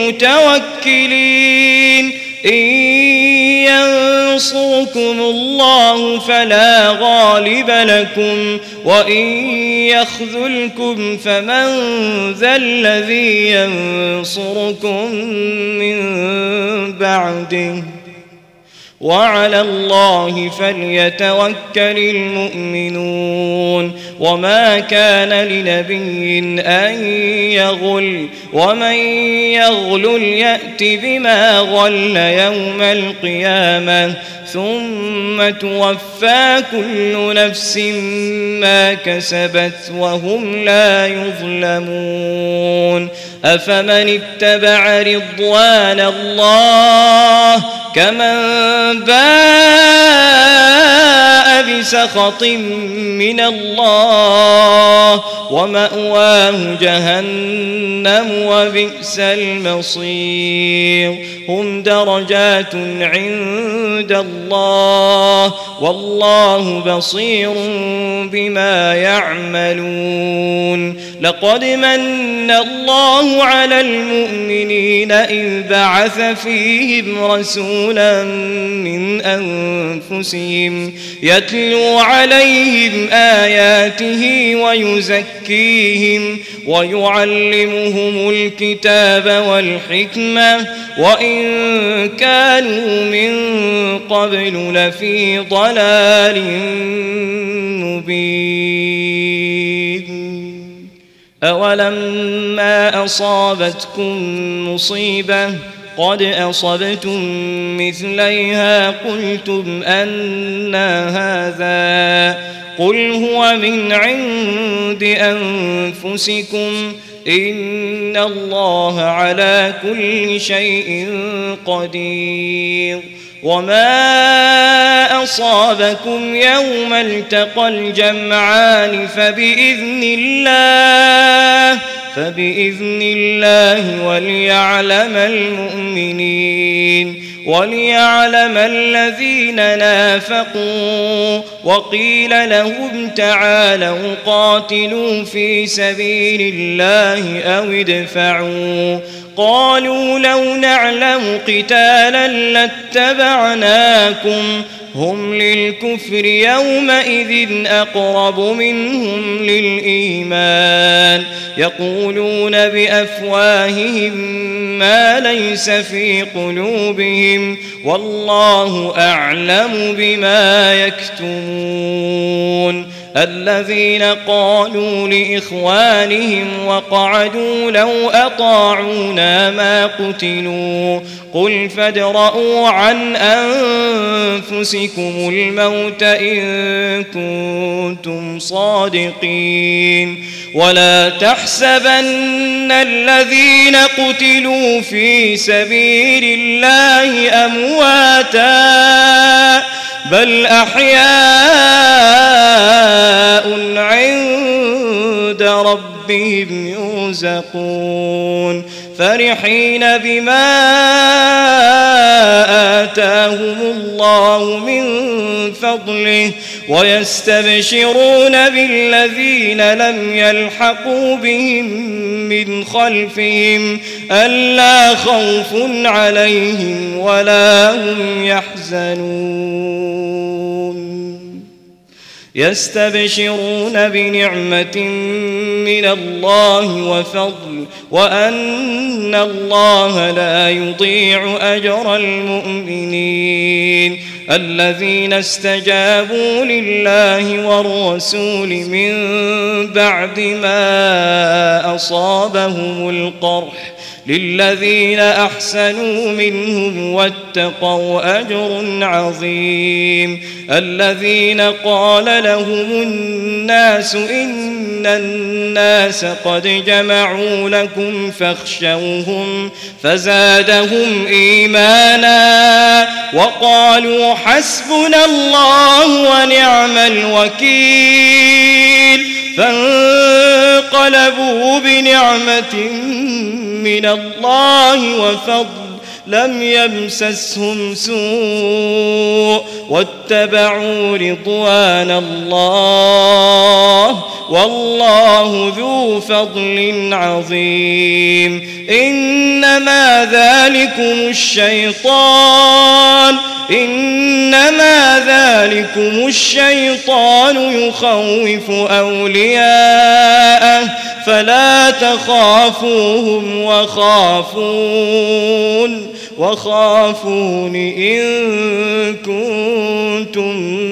المتوكلين إن ينصركم الله فلا غالب لكم وإن يخذلكم فمن ذا الذي ينصركم من بعده وعلى الله فليتوكل المؤمنون وما كان لنبي أن يغل ومن يغل يأت بما غل يوم القيامة ثم توفى كل نفس ما كسبت وهم لا يظلمون أفمن اتبع رضوان الله كمن باء بسخط من الله ومأواه جهنم وبئس المصير هم درجات عند الله والله بصير بما يعملون لقد من الله على المؤمنين إذ بعث فيهم رسولا من أنفسهم يتلو عليهم آياته ويزكيهم ويعلمهم الكتاب والحكمة وإن كانوا من قبل لفي ضلال مبين أولما أصابتكم مصيبة قد أصبتم مثليها قلتم أنى هذا قل هو من عند أنفسكم إن الله على كل شيء قدير وما أصابكم يوم التقى الجمعان فبإذن الله وليعلم المؤمنين وليعلم الذين نافقوا وقيل لهم تعالوا قاتلوا في سبيل الله أو ادفعوا قالوا لو نعلم قتالا لاتبعناكم هم للكفر يومئذ أقرب منهم للإيمان يقولون بأفواههم ما ليس في قلوبهم والله أعلم بما يكتمون الذين قالوا لإخوانهم وقعدوا لو أطاعونا ما قتلوا قل فادرءوا عن أنفسكم الموت إن كنتم صادقين ولا تحسبن الذين قتلوا في سبيل الله أمواتا بل أحياء عند ربهم يرزقون فرحين بما آتاهم الله من فضله ويستبشرون بالذين لم يلحقوا بهم من خلفهم ألا خوف عليهم ولا هم يحزنون يستبشرون بنعمة من الله وفضل وأن الله لا يضيع أجر المؤمنين الذين استجابوا لله والرسول من بعد ما أصابهم القرح للذين أحسنوا منهم واتقوا أجر عظيم الذين قال لهم الناس إن الناس قد جمعوا لكم فاخشوهم فزادهم إيمانا وقالوا حسبنا الله ونعم الوكيل فانقلبوا بنعمة من الله وفضل لم يمسسهم سوء واتبعوا رضوان الله والله ذو فضل عظيم إنما ذلكم الشيطان يخوف أولياءه فلا تخافوهم وخافون إن كنتم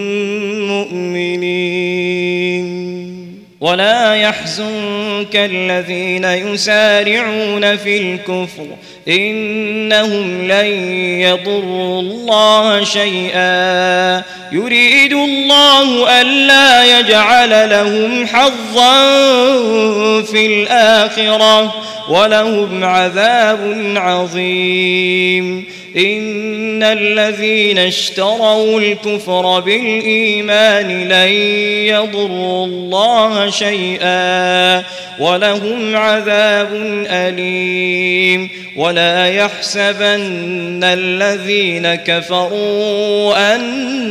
مؤمنين ولا يحزنك الذين يسارعون في الكفر إنهم لن يضروا الله شيئا يريد الله ألا يجعل لهم حظا في الآخرة ولهم عذاب عظيم إن الذين اشتروا الكفر بالإيمان لن يضروا الله شيئا ولهم عذاب أليم ولا يحسبن الذين كفروا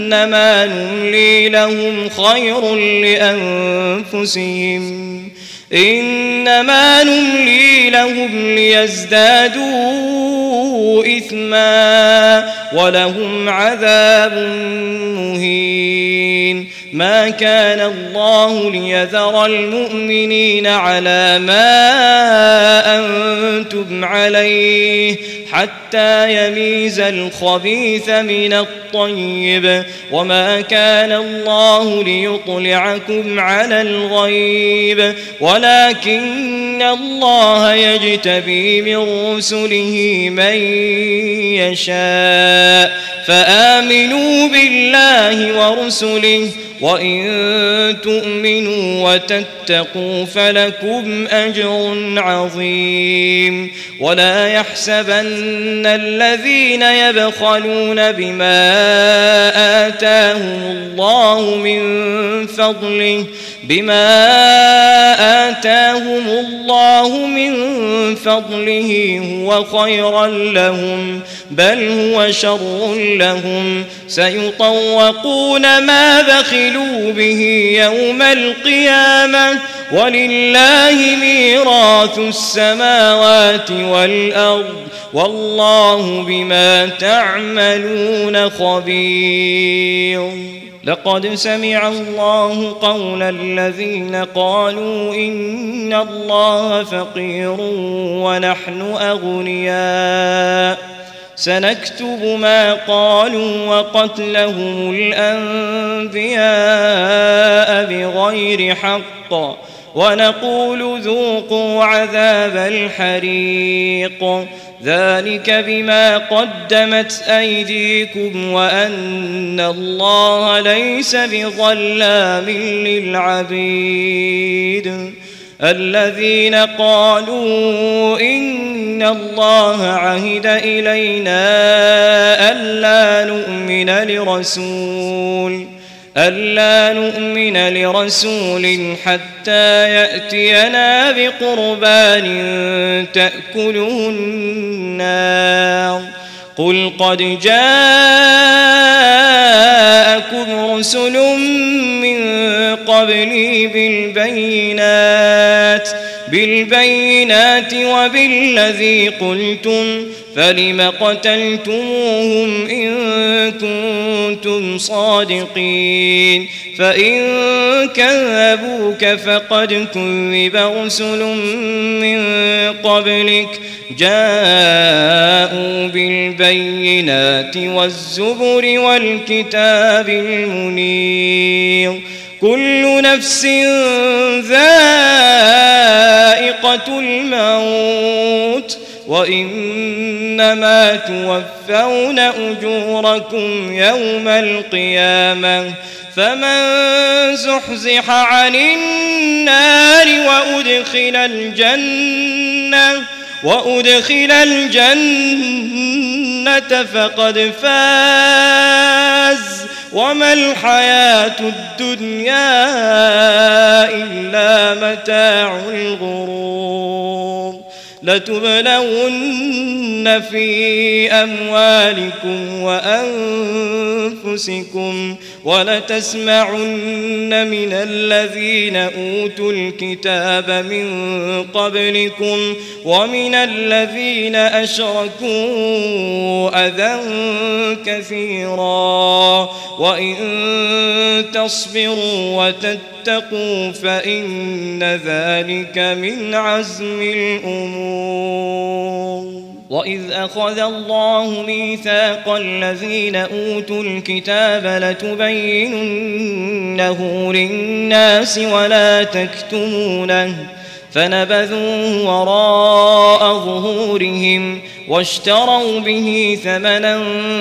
أنما نملي لهم خير لأنفسهم إنما نملي لهم ليزدادوا إثما ولهم عذاب مهين. ما كان الله ليذر المؤمنين على ما أنتم عليه حتى يميز الخبيث من الطيب، وما كان الله ليطلعكم على الغيب ولكن الله يجتبي من رسله من يشاء، فآمنوا بالله ورسله وإن تؤمنوا وتتقوا فلكم أجر عظيم. ولا يحسبن الذين يبخلون بما آتاهم الله من فضله هو خيرا لهم بل هو شر لهم، سيطوقون ما بخلوا به يوم القيامة ولله ميراث السماوات والأرض والله بما تعملون خبير. لقد سمع الله قول الذين قالوا إن الله فقير ونحن أغنياء، سنكتب ما قالوا وقتلهم الأنبياء بغير حق ونقول ذوقوا عذاب الحريق، ذلك بما قدمت أيديكم وأن الله ليس بظلام للعبيد. الذين قالوا إن الله عهد إلينا ألا نؤمن لرسول حتى يأتينا بقربان تأكله النار. قل قد جاءكم رسل من قبلي بالبينات وبالذي قلتم فلم قتلتموهم إن كنتم صادقين، فإن كذبوك فقد كذب رسل من قبلك جاءوا بالبينات والزبر والكتاب المنير. كل نفس ذائقة الموت وإنما توفون أجوركم يوم القيامة، فمن زحزح عن النار وأدخل الجنة فقد فاز، وما الحياة الدنيا إلا متاع الغرور. لتبلون في أموالكم وأنفسكم ولتسمعن من الذين أوتوا الكتاب من قبلكم ومن الذين أشركوا أذى كثيرا، وإن تصبروا وتتقوا فإن ذلك من عزم الأمور. وإذ أخذ الله ميثاق الذين أوتوا الكتاب لتبيننه للناس ولا تكتمونه فنبذوه وراء ظهورهم واشتروا به ثمنا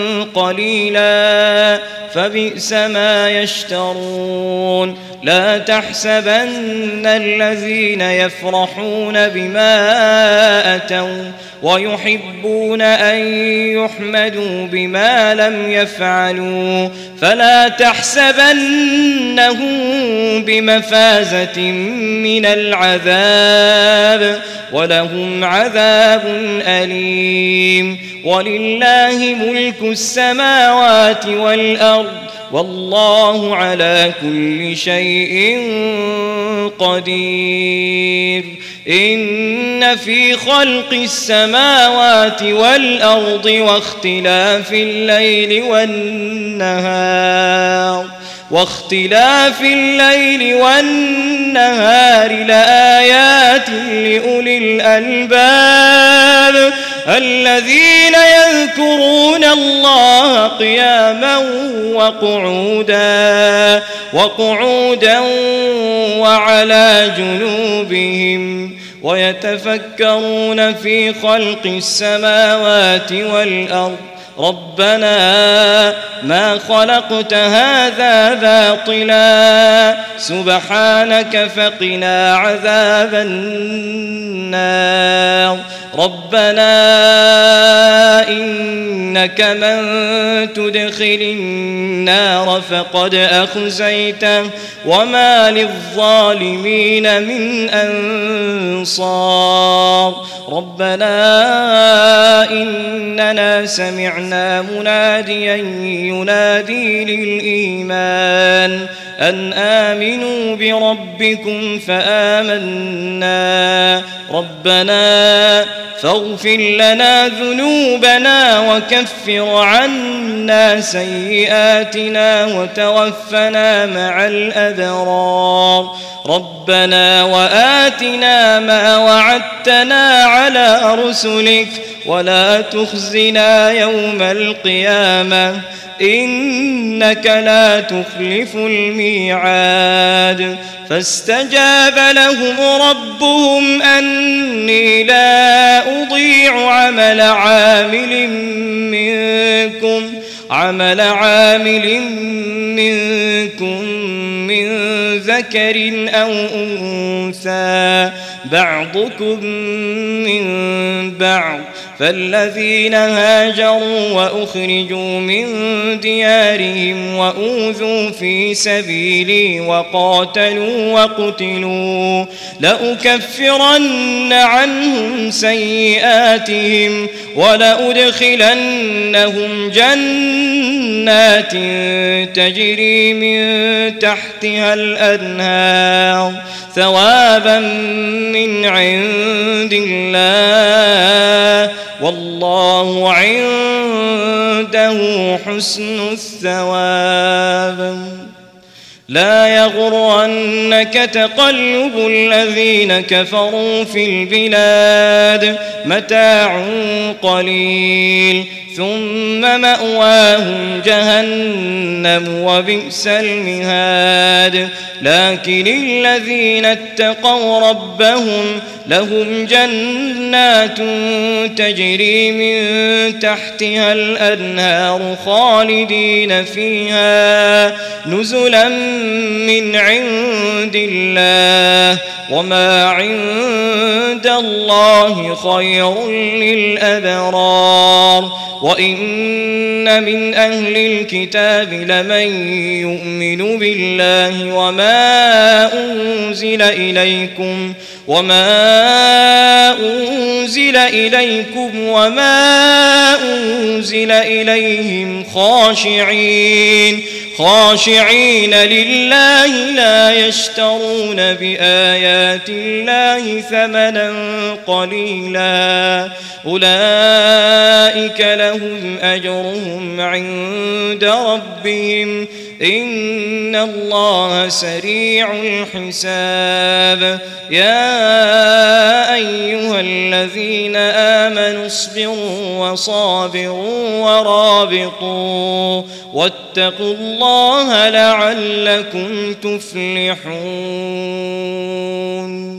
قليلا فبئس ما يشترون. لا تحسبن الذين يفرحون بما أتوا ويحبون أن يحمدوا بما لم يفعلوا فلا تحسبنهم بمفازة من العذاب ولهم عذاب أليم. ولله ملك السماوات والأرض والله على كل شيء قدير إن في خلق السماوات والأرض واختلاف الليل والنهار لآيات لأولي الألباب الذين يذكرون الله قياما وقعودا وعلى جنوبهم ويتفكرون في خلق السماوات والأرض ربنا ما خلقت هذا باطلا سبحانك فقنا عذاب النار ربنا إنك من تدخل النار فقد أخزيته وما للظالمين من أنصار ربنا إننا سمعنا مناديا ينادي للإيمان أن آمنوا بربكم فآمنا ربنا فاغفر لنا ذنوبنا وكفر عنا سيئاتنا وتوفنا مع الأبرار ربنا وآتنا ما وعدتنا على رسلك ولا تخزنا يوم القيامة إنك لا تخلف الميعاد فاستجاب لهم ربهم أني لا أضيع عمل عامل منكم من ذكر أو أنثى بعضكم من بعض فالذين هاجروا وأخرجوا من ديارهم وأوذوا في سبيلي وقاتلوا وقتلوا لأكفرن عنهم سيئاتهم ولأدخلنهم جنات تجري من تحتها الأنهار ثوابا من عند الله والله عنده حسن الثواب لا يغرنك تقلب الذين كفروا في البلاد متاع قليل ثم مأواهم جهنم وبئس المهاد لكن الذين اتقوا ربهم لهم جنات تجري من تحتها الأنهار خالدين فيها نزلا من عند الله وما عند الله خير للأبرار وإن من أهل الكتاب لمن يؤمن بالله وما أنزل إليكم وما أنزل إليهم خاشعين لله لا يشترون بآيات الله ثمنا قليلا أولئك لهم أجرهم عند ربهم إن الله سريع الحساب يا أيها الذين آمنوا اصبروا وصابروا ورابطوا واتقوا الله لعلكم تفلحون